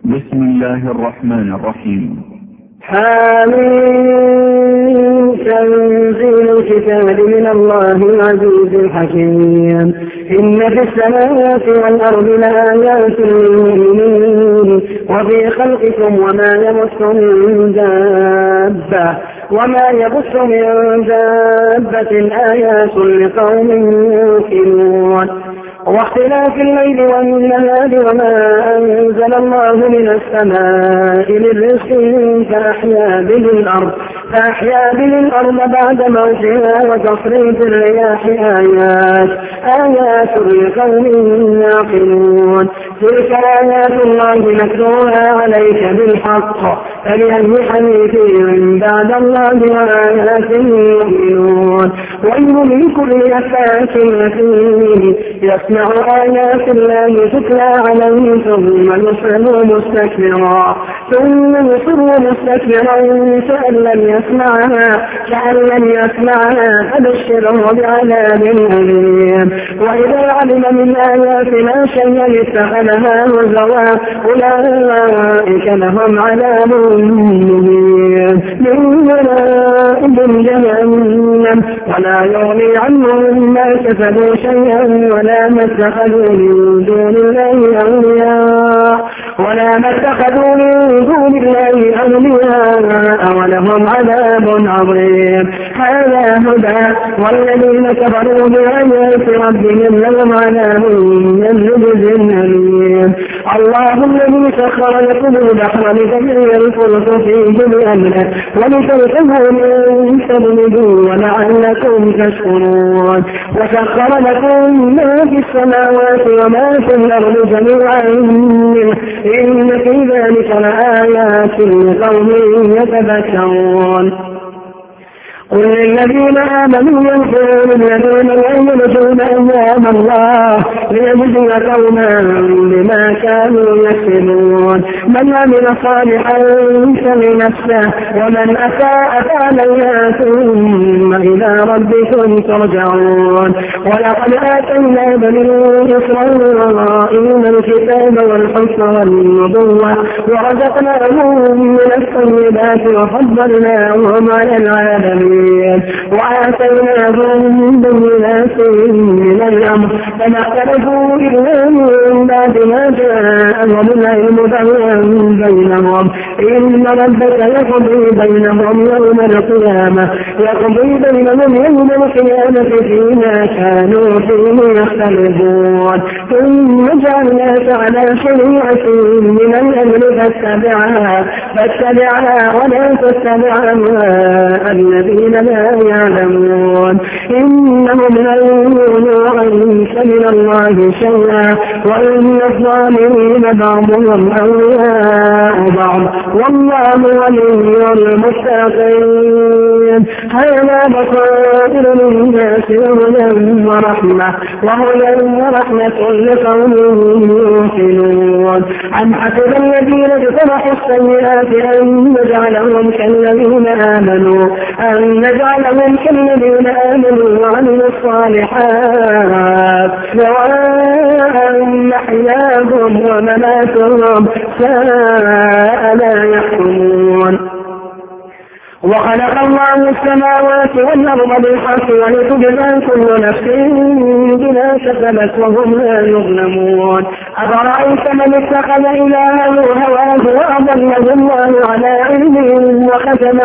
بسم الله الرحمن الرحيم. حامين. تنزيل الكتاب من الله العزيز الحكيم. إن في السماوات والأرض لآيات للمؤمنين وفي خلقكم وما يبث من دابة آيات لقوم يوقنون. واختلاف الليل والنهار وما أنزل الله من السماء من رزق فأحيا به الأرض بعد موتها وتصريف الرياح آيات لقوم يعقلون. تلك آيات الله نتلوها عليك بالحق فبأي حديث بعد الله وآياته يؤمنون. وإن لكل أفاك أثيم يسمع آيات الله تتلى عليه ثم يصر مستكبرا كأن لم يسمعها فبشره بعذاب أليم. وإذا علم من آياتنا شيئا اتخذها هزوا أولئك لهم عذاب مهين من ورائهم جهنم ولا يغني عنهم ما كسبوا شيئا ولا ما اتخذوا من دون الله أولياء ولهم عذاب عظيم. هذا هدى والذين كفروا بآيات ربهم لهم عذاب من رجز أليم. الله الذي سخر لكم البحر لتجري الفلك فيه بأمره ولتركبوا من فضله ولعلكم تشكرون. وسخر لكم ما في السماوات وما في الأرض جميعا منه إن في ذلك لآيات لقوم يتذكرون. قل للذين آمنوا يغفروا للذين لا يرجون أيام الله ليجزي قوما بما كانوا يكسبون. من عمل صالحا فلنفسه ومن أساء فعليها ثم إلى ربكم ترجعون. ولقد آتينا بني إسرائيل الكتاب والحكم والنبوة ورزقناهم من الطيبات وفضلناهم على العالمين وآتيناهم بينات من الأمر فما اختلفوا إلا من بعد ما جاءهم العلم بغيا بينهم. إن ربك يقضي بينهم يوم القيامة فيما كانوا فيه يختلفون. ثم جعلناك على شريعة من الأمر فاتبعها ولا تتبع أهواء الذين لا يعلمون. إنهم لن يغنوا عنك من الله شيئا وإن الظالمين بعضهم أولياء بعض والله ولي المتقين. هذا بصائر للناس وهدى ورحمة لقوم يوقنون. أم حسب الذين اجترحوا السيئات أن نجعلهم كالذين آمنوا وعملوا الصالحات سواء محياهم ومماتهم ساء ما يحكمون. وخلق الله السماوات والأرض بالحق ولتجزى كل نفس بما كسبت وهم لا يظلمون. أفرأيت من اتخذ إلهه هواه وأضله الله على علمه وختم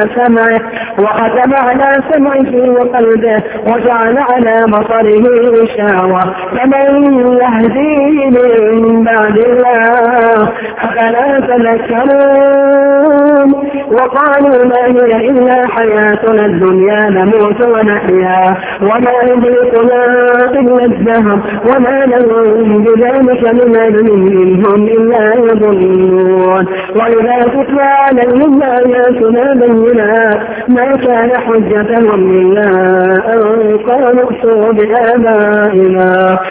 على سمعه وقلبه وجعل على بصره غشاوة فمن يهديه من بعد الله أفلا تذكرون. وقالوا ما هي إلا حياتنا الدنيا نموت ونحيا وما يدركنا إلا الدهر وما لهم بذلك من علم منهم إلا يظنون. وإذا تتلى عليهم آياتنا بينات ما كان حجتهم إلا أن قالوا ائتوا بآبائنا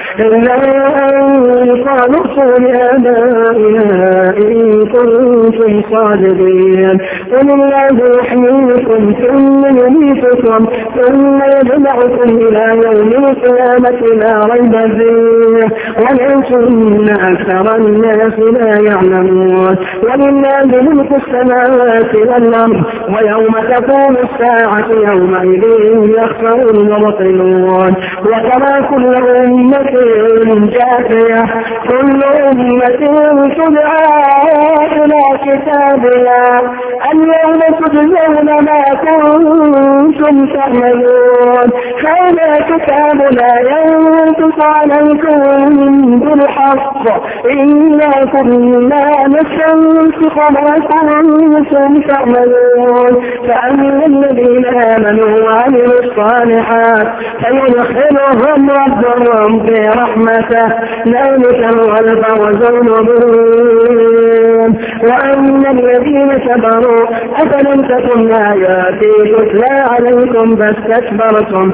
إن كنتم صادقين. قل الله يحييكم ثم يميتكم يميتكم ثم يجمعكم إلى يوم القيامة لا ريب فيه ولكن أكثر الناس لا يعلمون ولله ملك السماوات والأرض ويوم تقوم الساعة يومئذ يخسر المبطلون وترى كل أمة جاثية كل أمة تدعى إلى كتابها اليوم تجزون ما كنتم تعملون هذا كتابنا ينطق عليكم بالحق إنا كنا نستنسخ ما كنتم تعملون فأما الذين آمنوا وعملوا الصالحات فيدخلهم ربهم في رحمته ذلك هو الفوز المبين وأما الذين كفروا أفلم تكن آياتي تتلى عليكم فاستكبرتم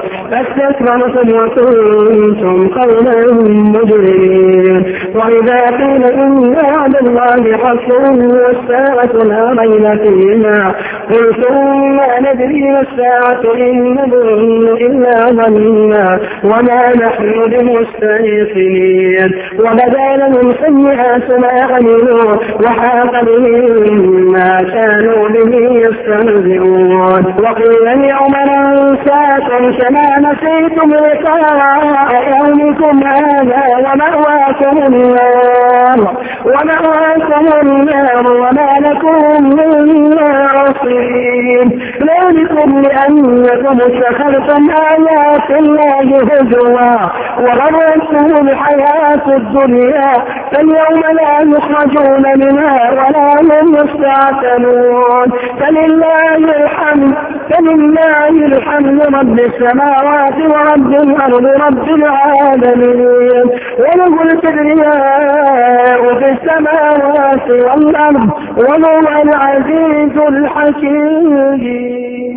وكنتم قوما مجرمين وإذا قيل إن وعد الله حق والساعة لا ريب فيها قلتم ما ندري الساعة إن نظن إلا ظنا وما نحن بمستيقنين وبدا لهم سيئات ما عملوا وحاق بهم ما كانوا به يستهزئون وقيل اليوم ننساكم كما نسيتم لقاء يومكم هذا ومأواكم النار وما لكم من ناصرين ذلكم لأنكم اتخذتم آيات الله هزوا وغرتكم الحياة الدنيا فاليوم لا يخرجون منها ولا هم يستعتبون فلله الحمد رب السماوات ورب الأرض رب العالمين وله الكبرياء في السماوات والأرض وهو العزيز الحكيم